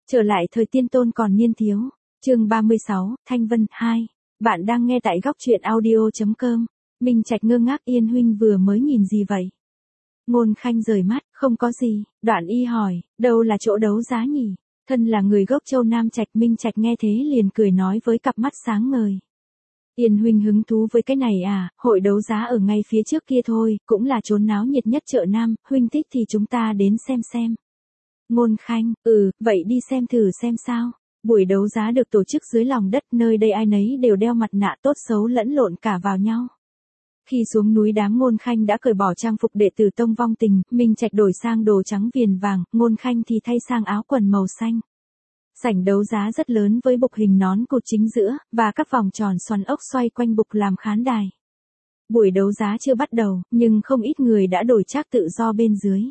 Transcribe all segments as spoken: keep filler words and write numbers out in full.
Trở lại thời tiên tôn còn niên thiếu. Chương ba mươi sáu, Thanh Vân hai. Bạn đang nghe tại góc truyện audio chấm com. Minh Trạch ngơ ngác. Yên huynh vừa mới nhìn gì vậy? Ngôn Khanh rời mắt, không có gì. Đoạn Y hỏi, đâu là chỗ đấu giá nhỉ? Thân là người gốc Châu Nam Trạch, Minh Trạch nghe thế liền cười nói với cặp mắt sáng ngời. Yên huynh hứng thú với cái này à? Hội đấu giá ở ngay phía trước kia thôi, cũng là chốn náo nhiệt nhất chợ Nam, huynh thích thì chúng ta đến xem xem. Ngôn Khanh, ừ, vậy đi xem thử xem sao. Buổi đấu giá được tổ chức dưới lòng đất, nơi đây ai nấy đều đeo mặt nạ tốt xấu lẫn lộn cả vào nhau. Khi xuống núi, đám Ngôn Khanh đã cởi bỏ trang phục đệ tử tông vong tình, Minh Trạch đổi sang đồ trắng viền vàng, Ngôn Khanh thì thay sang áo quần màu xanh. Sảnh đấu giá rất lớn với bục hình nón cột chính giữa, và các vòng tròn xoắn ốc xoay quanh bục làm khán đài. Buổi đấu giá chưa bắt đầu, nhưng không ít người đã đổi trác tự do bên dưới.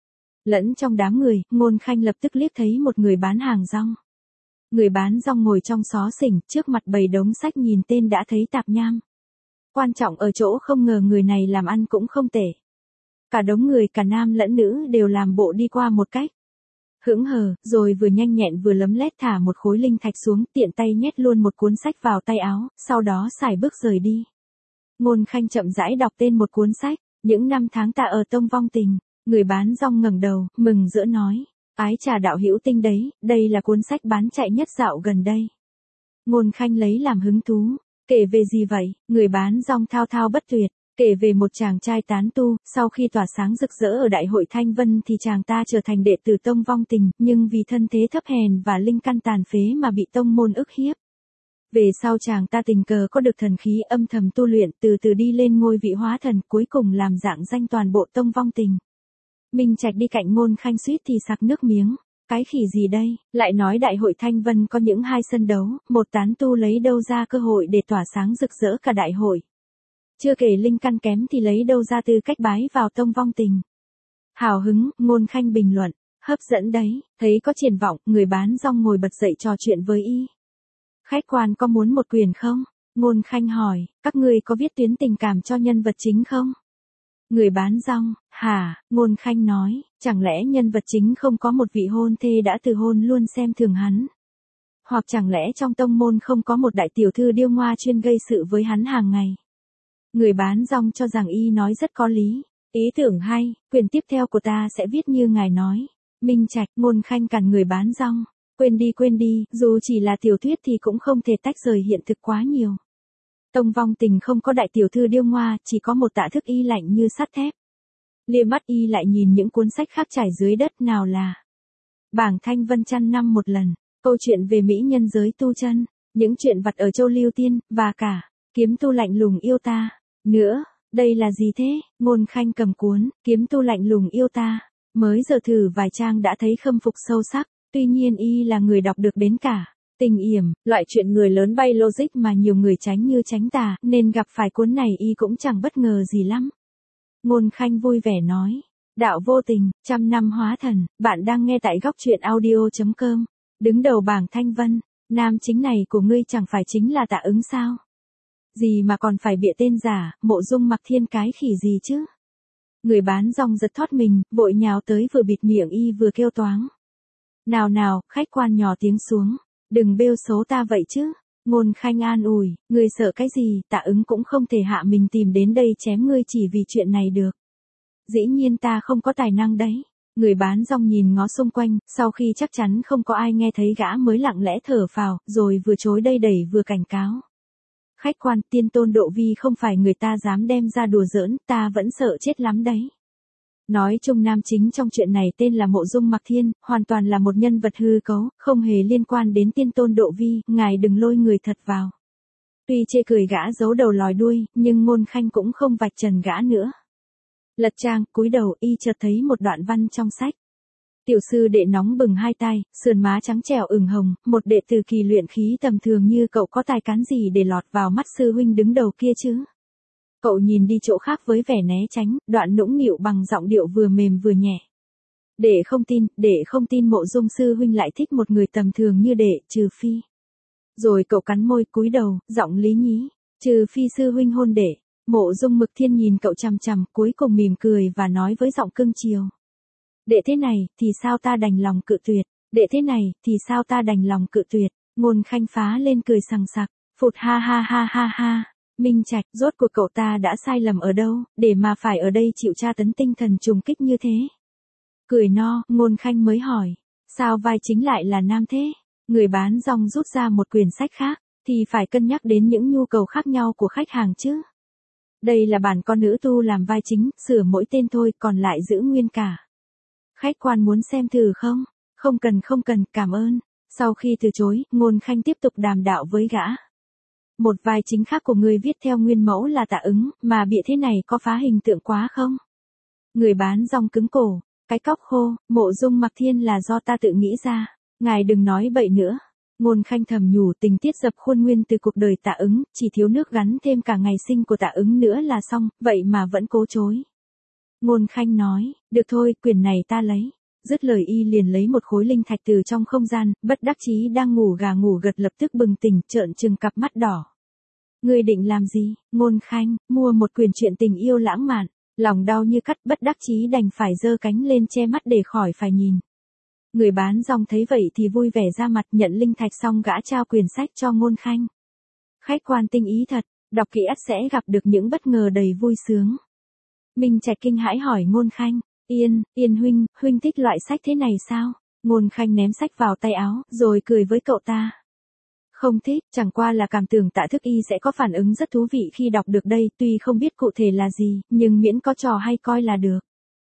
Lẫn trong đám người, Ngôn Khanh lập tức liếc thấy một người bán hàng rong. Người bán rong ngồi trong xó xỉnh, trước mặt bày đống sách, nhìn tên đã thấy tạp nham. Quan trọng ở chỗ không ngờ người này làm ăn cũng không tệ. Cả đống người, cả nam lẫn nữ đều làm bộ đi qua một cách hững hờ, rồi vừa nhanh nhẹn vừa lấm lét thả một khối linh thạch xuống, tiện tay nhét luôn một cuốn sách vào tay áo, sau đó sải bước rời đi. Ngôn Khanh chậm rãi đọc tên một cuốn sách, những năm tháng ta ở tông vong tình. Người bán rong ngẩng đầu, mừng rỡ nói, ái trà đạo hữu tinh đấy, đây là cuốn sách bán chạy nhất dạo gần đây. Ngôn Khanh lấy làm hứng thú, kể về gì vậy? Người bán rong thao thao bất tuyệt, kể về một chàng trai tán tu, sau khi tỏa sáng rực rỡ ở đại hội Thanh Vân thì chàng ta trở thành đệ tử tông vong tình, nhưng vì thân thế thấp hèn và linh căn tàn phế mà bị tông môn ức hiếp. Về sau chàng ta tình cờ có được thần khí, âm thầm tu luyện, từ từ đi lên ngôi vị hóa thần, cuối cùng làm rạng danh toàn bộ tông vong tình. Minh Trạch đi cạnh Ngôn Khanh suýt thì sặc nước miếng. Cái khỉ gì đây? Lại nói đại hội Thanh Vân có những hai sân đấu, một tán tu lấy đâu ra cơ hội để tỏa sáng rực rỡ cả đại hội. Chưa kể linh căn kém thì lấy đâu ra tư cách bái vào tông vong tình. Hào hứng, Ngôn Khanh bình luận, hấp dẫn đấy, thấy có triển vọng, người bán rong ngồi bật dậy trò chuyện với y. Khách quan có muốn một quyền không? Ngôn Khanh hỏi, các ngươi có viết tuyến tình cảm cho nhân vật chính không? Người bán rong, hả? Ngôn Khanh nói, chẳng lẽ nhân vật chính không có một vị hôn thê đã từ hôn luôn xem thường hắn? Hoặc chẳng lẽ trong tông môn không có một đại tiểu thư điêu ngoa chuyên gây sự với hắn hàng ngày? Người bán rong cho rằng y nói rất có lý. Ý tưởng hay, quyền tiếp theo của ta sẽ viết như ngài nói. Minh Trạch, Ngôn Khanh cản người bán rong. Quên đi quên đi, dù chỉ là tiểu thuyết thì cũng không thể tách rời hiện thực quá nhiều. Tông vong tình không có đại tiểu thư điêu ngoa, chỉ có một tạ thức y lạnh như sắt thép. Lia mắt y lại nhìn những cuốn sách khác trải dưới đất, nào là bảng Thanh Vân trăm năm một lần, câu chuyện về mỹ nhân giới tu chân, những chuyện vặt ở châu Lưu Tiên, và cả kiếm tu lạnh lùng yêu ta. Nữa, đây là gì thế? Ngôn Khanh cầm cuốn kiếm tu lạnh lùng yêu ta, mới giờ thử vài trang đã thấy khâm phục sâu sắc. Tuy nhiên y là người đọc được đến cả tình yểm, loại chuyện người lớn bay logic mà nhiều người tránh như tránh tà, nên gặp phải cuốn này y cũng chẳng bất ngờ gì lắm. Ngôn Khanh vui vẻ nói, đạo vô tình, trăm năm hóa thần, bạn đang nghe tại góc truyện audio chấm com. Đứng đầu bảng Thanh Vân, nam chính này của ngươi chẳng phải chính là Tạ Ứng sao? Gì mà còn phải bịa tên giả, Mộ Dung Mặc Thiên cái khỉ gì chứ? Người bán rong giật thoát mình, vội nhào tới, vừa bịt miệng y vừa kêu toáng. Nào nào, khách quan nhỏ tiếng xuống, đừng bêu xấu ta vậy chứ. Ngôn Khanh an ủi, ngươi sợ cái gì? Tạ Ứng cũng không thể hạ mình tìm đến đây chém ngươi chỉ vì chuyện này được. Dĩ nhiên ta không có tài năng đấy. Người bán rong nhìn ngó xung quanh, sau khi chắc chắn không có ai nghe thấy gã mới lặng lẽ thở phào, rồi vừa chối đây đẩy vừa cảnh cáo. Khách quan, tiên tôn Độ Vi không phải người ta dám đem ra đùa giỡn, ta vẫn sợ chết lắm đấy. Nói chung nam chính trong chuyện này tên là Mộ Dung Mặc Thiên, hoàn toàn là một nhân vật hư cấu, không hề liên quan đến tiên tôn Độ Vi, ngài đừng lôi người thật vào. Tuy chê cười gã giấu đầu lòi đuôi, nhưng Ngôn Khanh cũng không vạch trần gã nữa. Lật trang, cúi đầu, y chợt thấy một đoạn văn trong sách. Tiểu sư đệ nóng bừng hai tay, sườn má trắng trẻo ửng hồng, một đệ tử kỳ luyện khí tầm thường như cậu có tài cán gì để lọt vào mắt sư huynh đứng đầu kia chứ? Cậu nhìn đi chỗ khác với vẻ né tránh, đoạn nũng nịu bằng giọng điệu vừa mềm vừa nhẹ. Để không tin, để không tin Mộ Dung sư huynh lại thích một người tầm thường như đệ, trừ phi. Rồi cậu cắn môi cúi đầu, giọng lý nhí, trừ phi sư huynh hôn đệ. Mộ Dung Mực Thiên nhìn cậu chằm chằm, cuối cùng mỉm cười và nói với giọng cưng chiều. Đệ thế này, thì sao ta đành lòng cự tuyệt. Đệ thế này, thì sao ta đành lòng cự tuyệt, Ngôn Khanh phá lên cười sằng sặc, phụt ha ha ha ha ha. Minh Trạch, rốt cuộc cậu ta đã sai lầm ở đâu, để mà phải ở đây chịu tra tấn tinh thần trùng kích như thế. Cười no, Ngôn Khanh mới hỏi, sao vai chính lại là nam thế? Người bán rong rút ra một quyển sách khác, thì phải cân nhắc đến những nhu cầu khác nhau của khách hàng chứ. Đây là bản con nữ tu làm vai chính, sửa mỗi tên thôi, còn lại giữ nguyên cả. Khách quan muốn xem thử không? Không cần không cần, cảm ơn. Sau khi từ chối, Ngôn Khanh tiếp tục đàm đạo với gã. Một vai chính khác của người viết theo nguyên mẫu là Tạ Ứng, mà bịa thế này có phá hình tượng quá không? Người bán rong cứng cổ, cái cóc khô, Mộ Dung Mặc Thiên là do ta tự nghĩ ra, ngài đừng nói bậy nữa. Ngôn Khanh thầm nhủ, tình tiết dập khuôn nguyên từ cuộc đời Tạ Ứng, chỉ thiếu nước gắn thêm cả ngày sinh của Tạ Ứng nữa là xong, vậy mà vẫn cố chối. Ngôn Khanh nói, được thôi, quyền này ta lấy. Dứt lời y liền lấy một khối linh thạch từ trong không gian, bất đắc chí đang ngủ gà ngủ gật lập tức bừng tỉnh, trợn trừng cặp mắt đỏ. Ngươi định làm gì? Ngôn Khanh, mua một quyển truyện tình yêu lãng mạn, lòng đau như cắt, bất đắc chí đành phải giơ cánh lên che mắt để khỏi phải nhìn. Người bán rong thấy vậy thì vui vẻ ra mặt, nhận linh thạch xong gã trao quyển sách cho Ngôn Khanh. Khách quan tinh ý thật, đọc kỹ ắt sẽ gặp được những bất ngờ đầy vui sướng. Minh Trạch kinh hãi hỏi Ngôn Khanh, Yên, Yên huynh, huynh thích loại sách thế này sao? Ngôn Khanh ném sách vào tay áo, rồi cười với cậu ta. Không thích, chẳng qua là cảm tưởng Tạ Thức Y sẽ có phản ứng rất thú vị khi đọc được đây, tuy không biết cụ thể là gì, nhưng miễn có trò hay coi là được.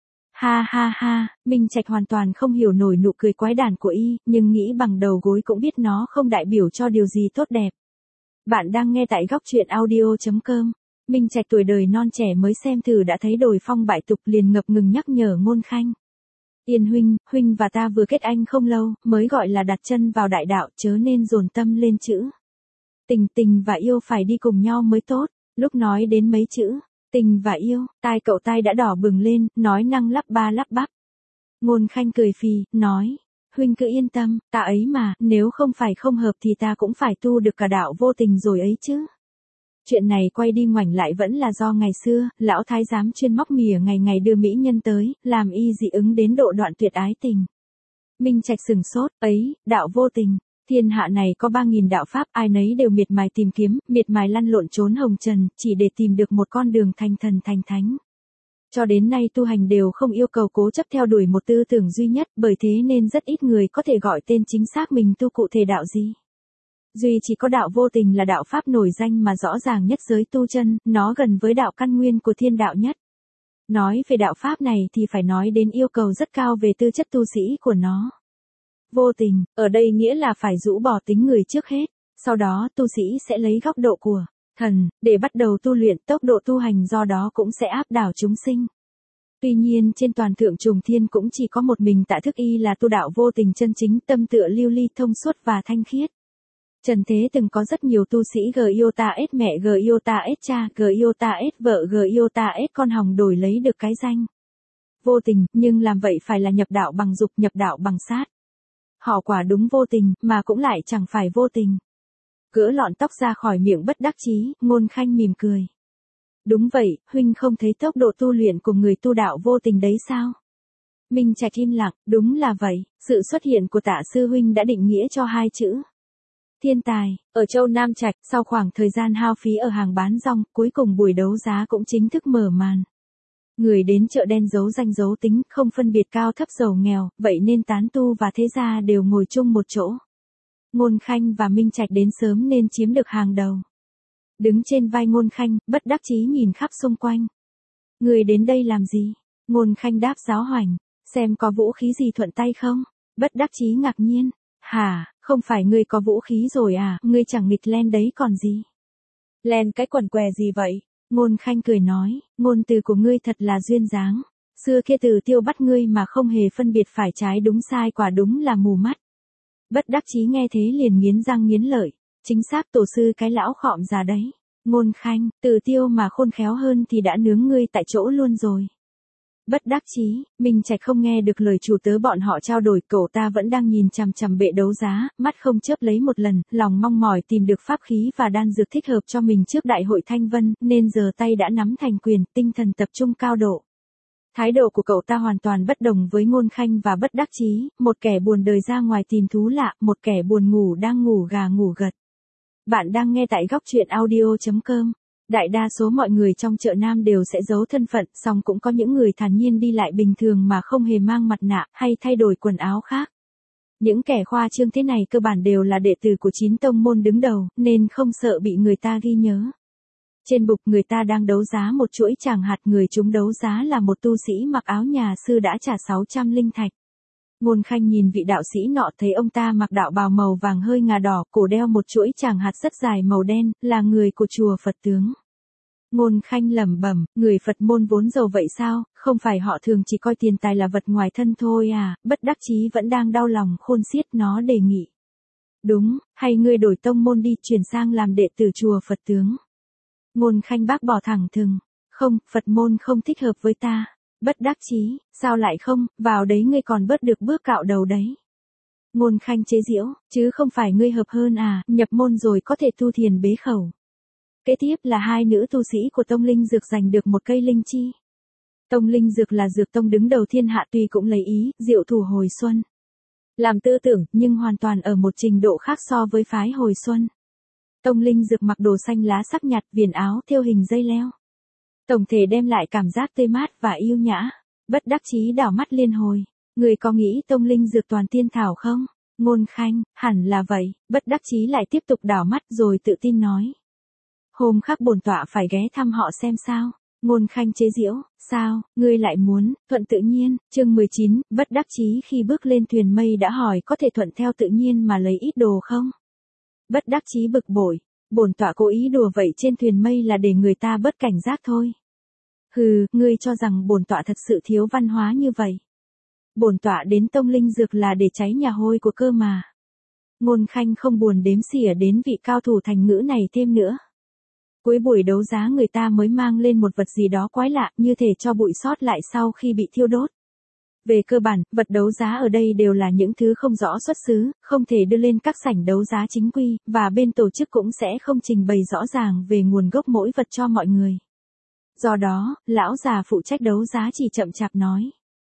Ha ha ha, Minh Trạch hoàn toàn không hiểu nổi nụ cười quái đản của y, nhưng nghĩ bằng đầu gối cũng biết nó không đại biểu cho điều gì tốt đẹp. Bạn đang nghe tại góc truyện audio chấm com. Minh Trạch tuổi đời non trẻ mới xem thử đã thấy đồi phong bại tục, liền ngập ngừng nhắc nhở Ngôn Khanh. Yên huynh, huynh và ta vừa kết anh không lâu, mới gọi là đặt chân vào đại đạo, chớ nên dồn tâm lên chữ. Tình tình và yêu phải đi cùng nhau mới tốt. Lúc nói đến mấy chữ tình và yêu, tai cậu tai đã đỏ bừng lên, nói năng lắp ba lắp bắp. Ngôn Khanh cười phì, nói, huynh cứ yên tâm, ta ấy mà, nếu không phải không hợp thì ta cũng phải tu được cả đạo vô tình rồi ấy chứ. Chuyện này quay đi ngoảnh lại vẫn là do ngày xưa, lão thái giám chuyên móc mỉa ngày ngày đưa mỹ nhân tới, làm y dị ứng đến độ đoạn tuyệt ái tình. Minh Trạch sừng sốt, ấy, đạo vô tình. Thiên hạ này có ba nghìn đạo pháp, ai nấy đều miệt mài tìm kiếm, miệt mài lăn lộn trốn hồng trần, chỉ để tìm được một con đường thành thần thành thánh. Cho đến nay tu hành đều không yêu cầu cố chấp theo đuổi một tư tưởng duy nhất, bởi thế nên rất ít người có thể gọi tên chính xác mình tu cụ thể đạo gì. Duy chỉ có đạo vô tình là đạo pháp nổi danh mà rõ ràng nhất giới tu chân, nó gần với đạo căn nguyên của thiên đạo nhất. Nói về đạo pháp này thì phải nói đến yêu cầu rất cao về tư chất tu sĩ của nó. Vô tình, ở đây nghĩa là phải rũ bỏ tính người trước hết, sau đó tu sĩ sẽ lấy góc độ của thần, để bắt đầu tu luyện, tốc độ tu hành do đó cũng sẽ áp đảo chúng sinh. Tuy nhiên trên toàn thượng trùng thiên cũng chỉ có một mình Tạ Thức Y là tu đạo vô tình chân chính, tâm tựa lưu ly thông suốt và thanh khiết. Trần thế từng có rất nhiều tu sĩ G Iota S mẹ G Iota S cha, G Iota S vợ, G Iota S con hòng đổi lấy được cái danh vô tình, nhưng làm vậy phải là nhập đạo bằng dục, nhập đạo bằng sát. Họ quả đúng vô tình, mà cũng lại chẳng phải vô tình. Gỡ lọn tóc ra khỏi miệng bất đắc chí, Ngôn Khanh mỉm cười. Đúng vậy, huynh không thấy tốc độ tu luyện của người tu đạo vô tình đấy sao? Minh Trạch im lặng, đúng là vậy, sự xuất hiện của Tạ sư huynh đã định nghĩa cho hai chữ thiên tài. Ở châu Nam Trạch, sau khoảng thời gian hao phí ở hàng bán rong, cuối cùng buổi đấu giá cũng chính thức mở màn. Người đến chợ đen giấu danh giấu tính, không phân biệt cao thấp giàu nghèo, vậy nên tán tu và thế gia đều ngồi chung một chỗ. Ngôn Khanh và Minh Trạch đến sớm nên chiếm được hàng đầu. Đứng trên vai Ngôn Khanh, bất đắc chí nhìn khắp xung quanh. Người đến đây làm gì? Ngôn Khanh đáp giáo hoành, xem có vũ khí gì thuận tay không? Bất đắc chí ngạc nhiên. Hả, không phải ngươi có vũ khí rồi à, ngươi chẳng nghịch len đấy còn gì. Len cái quần què gì vậy? Ngôn Khanh cười nói, ngôn từ của ngươi thật là duyên dáng. Xưa kia Từ Tiêu bắt ngươi mà không hề phân biệt phải trái đúng sai, quả đúng là mù mắt. Bất đắc chí nghe thế liền nghiến răng nghiến lợi. Chính xác, tổ sư cái lão khọm già đấy. Ngôn Khanh, Từ Tiêu mà khôn khéo hơn thì đã nướng ngươi tại chỗ luôn rồi. Bất đắc chí, Minh Trạch không nghe được lời chủ tớ bọn họ trao đổi, cậu ta vẫn đang nhìn chằm chằm bệ đấu giá, mắt không chớp lấy một lần, lòng mong mỏi tìm được pháp khí và đan dược thích hợp cho mình trước đại hội Thanh Vân, nên giờ tay đã nắm thành quyền, tinh thần tập trung cao độ. Thái độ của cậu ta hoàn toàn bất đồng với Ngôn Khanh và bất đắc chí, một kẻ buồn đời ra ngoài tìm thú lạ, một kẻ buồn ngủ đang ngủ gà ngủ gật. Bạn đang nghe tại góc truyện audio chấm com. Đại đa số mọi người trong chợ Nam đều sẽ giấu thân phận, song cũng có những người thản nhiên đi lại bình thường mà không hề mang mặt nạ hay thay đổi quần áo khác. Những kẻ khoa trương thế này cơ bản đều là đệ tử của chín tông môn đứng đầu, nên không sợ bị người ta ghi nhớ. Trên bục người ta đang đấu giá một chuỗi tràng hạt, người chúng đấu giá là một tu sĩ mặc áo nhà sư đã trả sáu trăm linh thạch. Ngôn Khanh nhìn vị đạo sĩ nọ, thấy ông ta mặc đạo bào màu vàng hơi ngà đỏ, cổ đeo một chuỗi tràng hạt rất dài màu đen, là người của chùa Phật Tướng. Ngôn Khanh lẩm bẩm, người Phật môn vốn giàu vậy sao, không phải họ thường chỉ coi tiền tài là vật ngoài thân thôi à, bất đắc chí vẫn đang đau lòng khôn xiết, nó đề nghị. Đúng, hay ngươi đổi tông môn đi, chuyển sang làm đệ tử chùa Phật Tướng. Ngôn Khanh bác bỏ thẳng thừng, không, Phật môn không thích hợp với ta. Bất đắc chí, sao lại không, vào đấy ngươi còn bớt được bước cạo đầu đấy. Ngôn Khanh chế giễu, chứ không phải ngươi hợp hơn à, nhập môn rồi có thể tu thiền bế khẩu. Kế tiếp là hai nữ tu sĩ của Tông Linh Dược giành được một cây linh chi. Tông Linh Dược là dược tông đứng đầu thiên hạ, tuy cũng lấy ý, diệu thủ hồi xuân làm tư tưởng, nhưng hoàn toàn ở một trình độ khác so với phái hồi xuân. Tông Linh Dược mặc đồ xanh lá sắc nhạt, viền áo thêu hình dây leo. Tổng thể đem lại cảm giác tươi mát và yêu nhã. Bất đắc chí đảo mắt liên hồi. Người có nghĩ Tông Linh Dược toàn tiên thảo không? Ngôn Khanh, hẳn là vậy. Bất đắc chí lại tiếp tục đảo mắt rồi tự tin nói. Hôm khác bổn tọa phải ghé thăm họ xem sao. Ngôn Khanh chế giễu, sao, ngươi lại muốn, thuận tự nhiên. Chương mười chín, bất đắc chí khi bước lên thuyền mây đã hỏi có thể thuận theo tự nhiên mà lấy ít đồ không? Bất đắc chí bực bội, bổn tọa cố ý đùa vậy trên thuyền mây là để người ta bớt cảnh giác thôi. Hừ, ngươi cho rằng bổn tọa thật sự thiếu văn hóa như vậy. Bổn tọa đến Tông Linh Dược là để cháy nhà hôi của cơ mà. Ngôn Khanh không buồn đếm xỉa đến vị cao thủ thành ngữ này thêm nữa. Cuối buổi đấu giá người ta mới mang lên một vật gì đó quái lạ, như thể cho bụi sót lại sau khi bị thiêu đốt. Về cơ bản, vật đấu giá ở đây đều là những thứ không rõ xuất xứ, không thể đưa lên các sảnh đấu giá chính quy, và bên tổ chức cũng sẽ không trình bày rõ ràng về nguồn gốc mỗi vật cho mọi người. Do đó, lão già phụ trách đấu giá chỉ chậm chạp nói.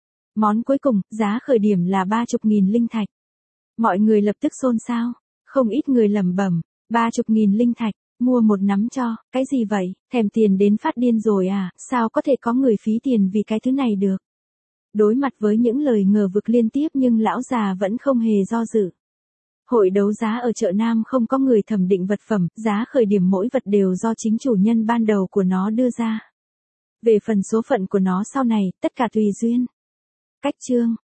Món cuối cùng, giá khởi điểm là ba chục nghìn linh thạch. Mọi người lập tức xôn xao, không ít người lẩm bẩm, ba chục nghìn linh thạch, mua một nắm cho, cái gì vậy, thèm tiền đến phát điên rồi à, sao có thể có người phí tiền vì cái thứ này được. Đối mặt với những lời ngờ vực liên tiếp nhưng lão già vẫn không hề do dự. Hội đấu giá ở chợ Nam không có người thẩm định vật phẩm, giá khởi điểm mỗi vật đều do chính chủ nhân ban đầu của nó đưa ra. Về phần số phận của nó sau này, tất cả tùy duyên. Cách chương